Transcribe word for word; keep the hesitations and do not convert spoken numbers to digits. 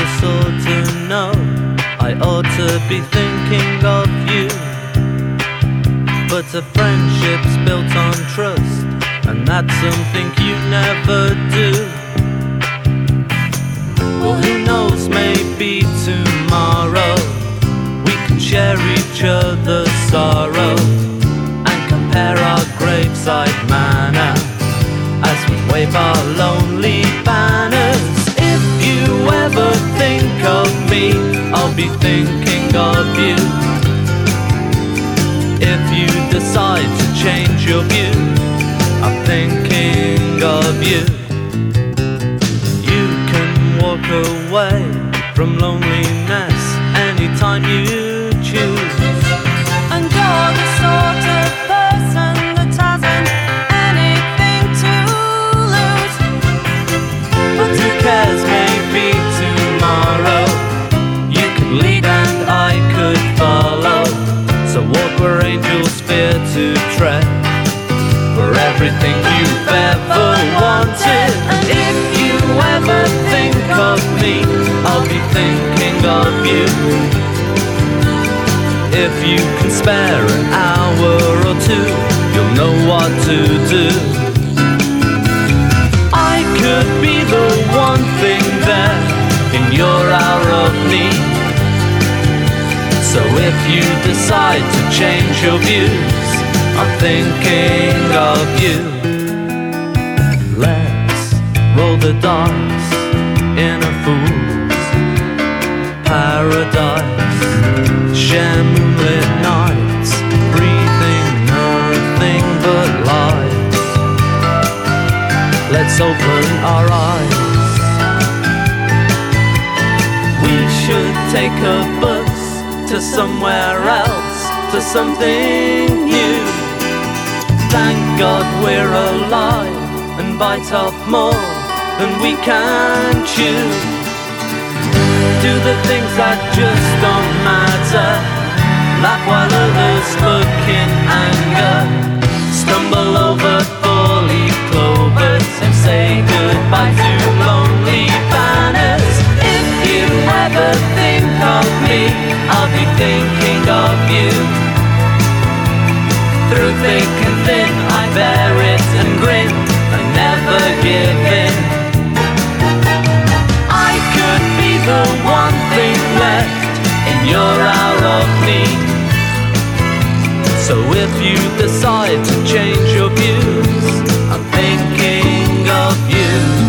the sort to know I ought to be thinking of you. But a friendship's built on trust, and that's something you never do. Well, who knows, maybe tomorrow we can share each other's sorrow and compare our graveside manner as we wave our lonely banners. If you ever think of me, I'll be thinking of you. If you decide to change your view, I'm thinking of you. You can walk away from loneliness anytime you choose. And you're the sort of person that hasn't anything to lose. But who cares, maybe tomorrow you can lead and I could follow. So walk where angels fear to tread, for everything you've ever wanted. And if you ever think of me, I'll be thinking of you. If you can spare an hour or two, you'll know what to do. I could be the one thing there in your hour of need. So if you decide to change your views, I'm thinking of you. Let's roll the dice in a fool's paradise. Share moonlit nights, breathing nothing but light. Let's open our eyes. We should take a bus to somewhere else, to something new. Thank God we're alive and bite off more than we can chew. Do the things that just don't matter, laugh while others look in anger, stumble over four-leaf clovers and say goodbye to lonely banners. If you ever think of me, I'll be thinking of you. Through thick and thin, I bear it and grin and never give in. I could be the one thing left in your hour of need. So if you decide to change your views, I'm thinking of you.